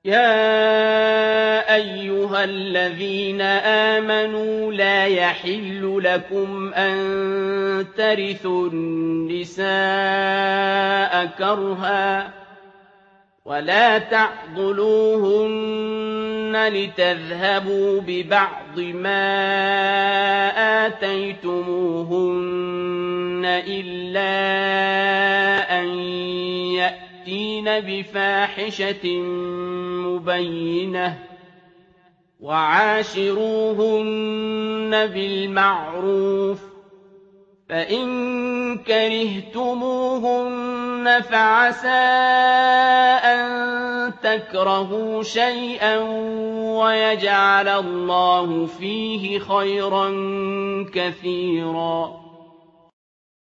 يَا أَيُّهَا الَّذِينَ آمَنُوا لَا يَحِلُّ لَكُمْ أَن تَرِثُوا النِّسَاءَ كَرْهًا وَلَا تَعْضُلُوهُنَّ لِتَذْهَبُوا بِبَعْضِ مَا آتَيْتُمُوهُنَّ إِلَّا أَن يَأْتِينَ بِفَاحِشَةٍ مُّبَيِّنَةٍ ۚ وَعَاشِرُوهُنَّ بِالْمَعْرُوفِ ۚ فَإِن كَرِهْتُمُوهُنَّ فَعَسَىٰ أَن تَكْرَهُوا شَيْئًا وَيَجْعَلَ اللَّهُ فِيهِ خَيْرًا كَثِيرًا